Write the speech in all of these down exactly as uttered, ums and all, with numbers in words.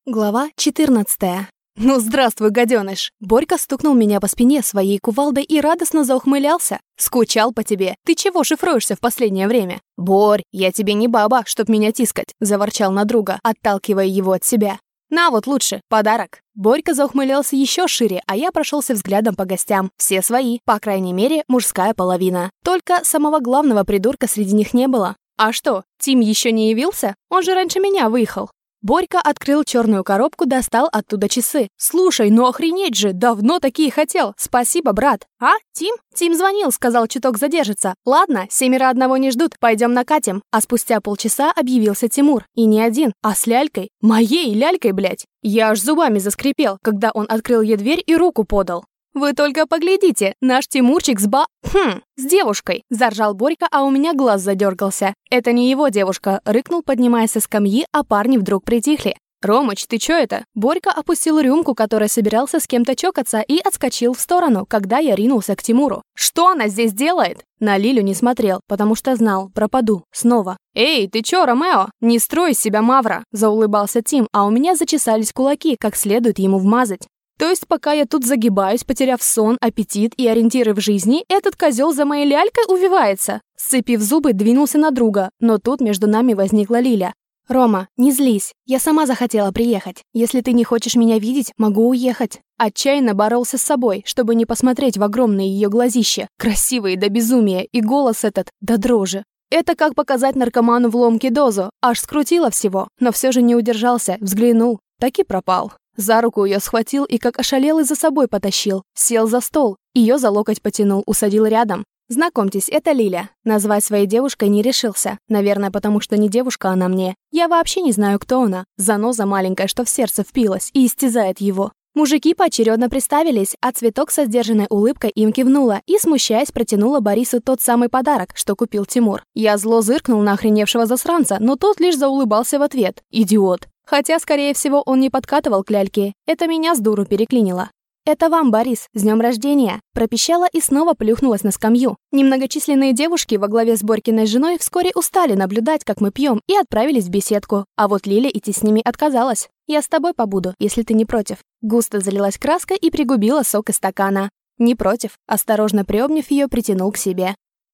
Глава четырнадцатая. «Ну, здравствуй, гаденыш!» Борька стукнул меня по спине своей кувалдой и радостно заухмылялся. «Скучал по тебе. Ты чего шифруешься в последнее время?» «Борь, я тебе не баба, чтоб меня тискать», — заворчал на друга, отталкивая его от себя. «На вот лучше, подарок». Борька заухмылялся еще шире, а я прошелся взглядом по гостям. Все свои, по крайней мере, мужская половина. Только самого главного придурка среди них не было. А что, Тим еще не явился? Он же раньше меня выехал. Борька открыл черную коробку, достал оттуда часы. «Слушай, ну охренеть же, давно такие хотел. Спасибо, брат». «А, Тим?» Тим звонил, сказал, чуток задержится. «Ладно, семеро одного не ждут, пойдем накатим». А спустя полчаса объявился Тимур. И не один, а с лялькой. Моей лялькой, блядь. Я аж зубами заскрипел, когда он открыл ей дверь и руку подал. «Вы только поглядите, наш Тимурчик с ба... Хм, с девушкой!» – заржал Борька, а у меня глаз задергался. «Это не его девушка», – рыкнул, поднимаясь со скамьи, а парни вдруг притихли. «Ромыч, ты чё это?» Борька опустил рюмку, которой собирался с кем-то чокаться, и отскочил в сторону, когда я ринулся к Тимуру. «Что она здесь делает?» На Лилю не смотрел, потому что знал, пропаду. Снова. «Эй, ты чё, Ромео? Не строй из себя мавра!» – заулыбался Тим, а у меня зачесались кулаки, как следует ему вмазать. То есть, пока я тут загибаюсь, потеряв сон, аппетит и ориентиры в жизни, этот козел за моей лялькой увивается. Сцепив зубы, двинулся на друга, но тут между нами возникла Лиля. «Рома, не злись, я сама захотела приехать. Если ты не хочешь меня видеть, могу уехать». Отчаянно боролся с собой, чтобы не посмотреть в огромные ее глазища, красивые до безумия, и голос этот до дрожи. Это как показать наркоману в ломке дозу, аж скрутило всего, но все же не удержался, взглянул, так и пропал. За руку ее схватил и как ошалелый за собой потащил. Сел за стол, ее за локоть потянул, усадил рядом. «Знакомьтесь, это Лиля». Назвать своей девушкой не решился. Наверное, потому что не девушка она мне. Я вообще не знаю, кто она. Заноза маленькая, что в сердце впилась и истязает его. Мужики поочередно представились, а Цветок со сдержанной улыбкой им кивнула и, смущаясь, протянула Борису тот самый подарок, что купил Тимур. Я зло зыркнул на охреневшего засранца, но тот лишь заулыбался в ответ. Идиот. Хотя, скорее всего, он не подкатывал к ляльке. Это меня с дуру переклинило. «Это вам, Борис, с днем рождения!» Пропищала и снова плюхнулась на скамью. Немногочисленные девушки во главе с Борькиной женой вскоре устали наблюдать, как мы пьем, и отправились в беседку. А вот Лиля идти с ними отказалась. «Я с тобой побуду, если ты не против». Густо залилась краской и пригубила сок из стакана. «Не против», осторожно приобняв ее, притянул к себе.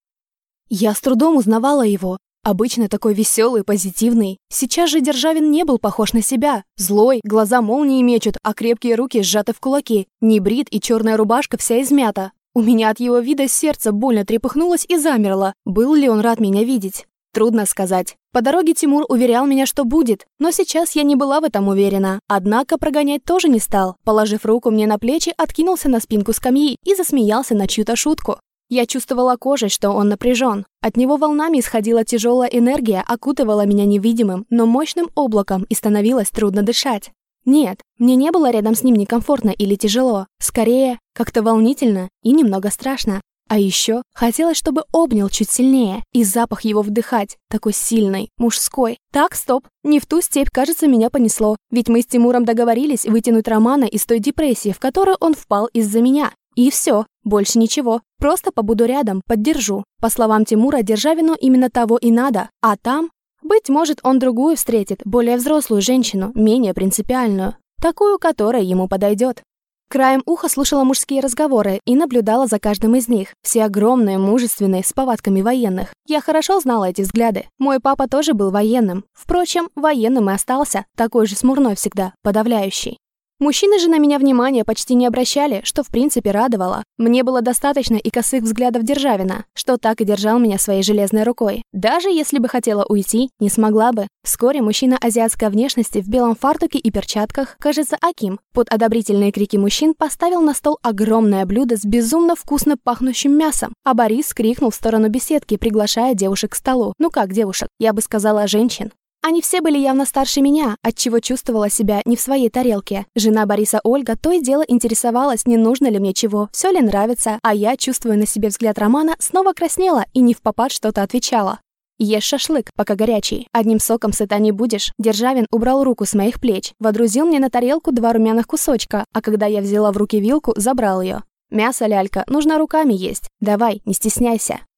Я с трудом узнавала его. Обычно такой веселый, позитивный. Сейчас же Державин не был похож на себя. Злой, глаза молнии мечут, а крепкие руки сжаты в кулаки. Не брит и черная рубашка вся измята. У меня от его вида сердце больно трепыхнулось и замерло. Был ли он рад меня видеть? Трудно сказать. По дороге Тимур уверял меня, что будет, но сейчас я не была в этом уверена. Однако прогонять тоже не стал. Положив руку мне на плечи, откинулся на спинку скамьи и засмеялся на чью-то шутку. Я чувствовала кожей, что он напряжен. От него волнами исходила тяжелая энергия, окутывала меня невидимым, но мощным облаком, и становилось трудно дышать. Нет, мне не было рядом с ним некомфортно или тяжело. Скорее, как-то волнительно и немного страшно. А еще хотелось, чтобы обнял чуть сильнее, и запах его вдыхать, такой сильный, мужской. Так, стоп, не в ту степь, кажется, меня понесло. Ведь мы с Тимуром договорились вытянуть Романа из той депрессии, в которую он впал из-за меня. И все, больше ничего. Просто побуду рядом, поддержу. По словам Тимура, Державину именно того и надо. А там, быть может, он другую встретит, более взрослую женщину, менее принципиальную. Такую, которая ему подойдет. Краем уха слушала мужские разговоры и наблюдала за каждым из них. Все огромные, мужественные, с повадками военных. Я хорошо знала эти взгляды. Мой папа тоже был военным. Впрочем, военным и остался. Такой же смурной всегда, подавляющий. Мужчины же на меня внимания почти не обращали, что в принципе радовало. Мне было достаточно и косых взглядов Державина, что так и держал меня своей железной рукой. Даже если бы хотела уйти, не смогла бы. Вскоре мужчина азиатской внешности в белом фартуке и перчатках, кажется, Аким, под одобрительные крики мужчин поставил на стол огромное блюдо с безумно вкусно пахнущим мясом, а Борис крикнул в сторону беседки, приглашая девушек к столу. Ну как девушек, я бы сказала женщин. Они все были явно старше меня, отчего чувствовала себя не в своей тарелке. Жена Бориса Ольга то и дело интересовалась, не нужно ли мне чего, все ли нравится, а я, чувствуя на себе взгляд Романа, снова краснела и не впопад что-то отвечала. «Ешь шашлык, пока горячий. Одним соком сыта не будешь». Державин убрал руку с моих плеч, водрузил мне на тарелку два румяных кусочка, а когда я взяла в руки вилку, забрал ее. «Мясо, лялька, нужно руками есть. Давай, не стесняйся».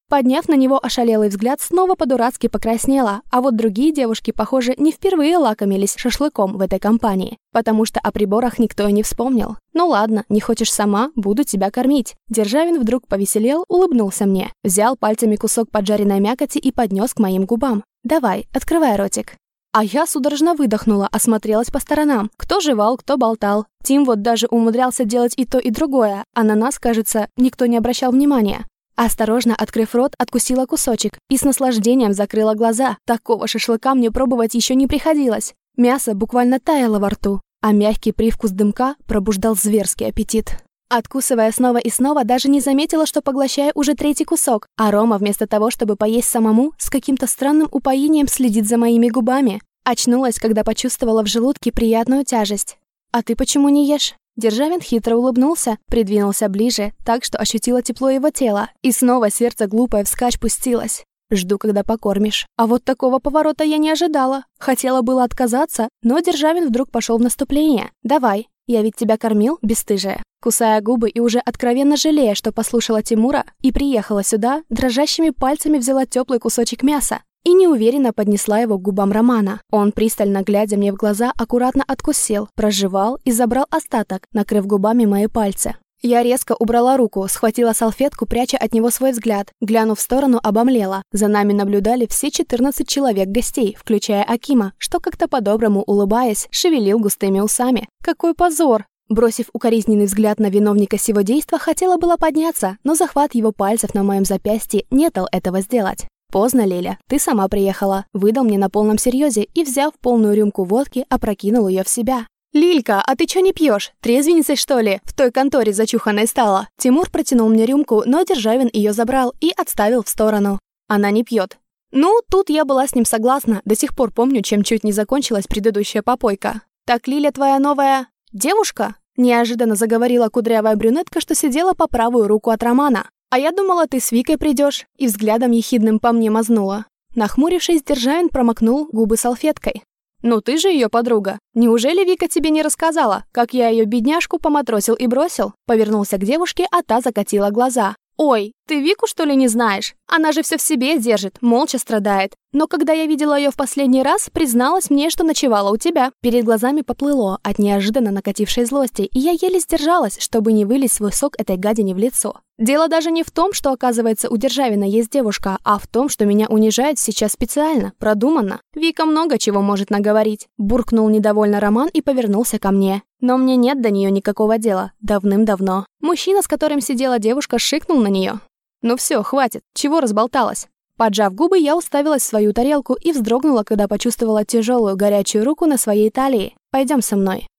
Подняв на него ошалелый взгляд, снова по-дурацки покраснела, а вот другие девушки, похоже, не впервые лакомились шашлыком в этой компании, потому что о приборах никто и не вспомнил. «Ну ладно, не хочешь сама, буду тебя кормить». Державин вдруг повеселел, улыбнулся мне, взял пальцами кусок поджаренной мякоти и поднес к моим губам. «Давай, открывай ротик». А я судорожно выдохнула, осмотрелась по сторонам. Кто жевал, кто болтал. Тим вот даже умудрялся делать и то, и другое, а на нас, кажется, никто не обращал внимания. Осторожно открыв рот, откусила кусочек и с наслаждением закрыла глаза. Такого шашлыка мне пробовать еще не приходилось. Мясо буквально таяло во рту, а мягкий привкус дымка пробуждал зверский аппетит. Откусывая снова и снова, даже не заметила, что поглощаю уже третий кусок, а Рома вместо того, чтобы поесть самому, с каким-то странным упоением следит за моими губами. Очнулась, когда почувствовала в желудке приятную тяжесть. «А ты почему не ешь?» Державин хитро улыбнулся, придвинулся ближе, так что ощутила тепло его тела, и снова сердце глупое вскачь пустилось. «Жду, когда покормишь». А вот такого поворота я не ожидала. Хотела было отказаться, но Державин вдруг пошел в наступление. «Давай, я ведь тебя кормил, бесстыжая». Кусая губы и уже откровенно жалея, что послушала Тимура и приехала сюда, дрожащими пальцами взяла теплый кусочек мяса и неуверенно поднесла его к губам Романа. Он, пристально глядя мне в глаза, аккуратно откусил, прожевал и забрал остаток, накрыв губами мои пальцы. Я резко убрала руку, схватила салфетку, пряча от него свой взгляд. Глянув в сторону, обомлела. За нами наблюдали все четырнадцать человек гостей, включая Акима, что как-то по-доброму, улыбаясь, шевелил густыми усами. Какой позор! Бросив укоризненный взгляд на виновника сего действа, хотела было подняться, но захват его пальцев на моем запястье не дал этого сделать. «Поздно, Леля, ты сама приехала», — выдал мне на полном серьезе и, взяв полную рюмку водки, опрокинул ее в себя. «Лилька, а ты чё не пьешь? Трезвенницей, что ли? В той конторе зачуханной стала?» Тимур протянул мне рюмку, но Державин ее забрал и отставил в сторону. «Она не пьет». Ну, тут я была с ним согласна, до сих пор помню, чем чуть не закончилась предыдущая попойка. «Так Лиля твоя новая... девушка?» Неожиданно заговорила кудрявая брюнетка, что сидела по правую руку от Романа. «А я думала, ты с Викой придешь», и взглядом ехидным по мне мазнула. Нахмурившись, Державин промокнул губы салфеткой. «Ну ты же ее подруга. Неужели Вика тебе не рассказала, как я ее бедняжку поматросил и бросил?» Повернулся к девушке, а та закатила глаза. «Ой, ты Вику, что ли, не знаешь? Она же все в себе держит, молча страдает. Но когда я видела ее в последний раз, призналась мне, что ночевала у тебя». Перед глазами поплыло от неожиданно накатившей злости, и я еле сдержалась, чтобы не вылить свой сок этой гадине в лицо. Дело даже не в том, что, оказывается, у Державина есть девушка, а в том, что меня унижает сейчас специально, продуманно. Вика много чего может наговорить. Буркнул недовольно Роман и повернулся ко мне. Но мне нет до нее никакого дела. Давным-давно. Мужчина, с которым сидела девушка, шикнул на нее. «Ну все, хватит. Чего разболталась?» Поджав губы, я уставилась в свою тарелку и вздрогнула, когда почувствовала тяжелую горячую руку на своей талии. «Пойдем со мной».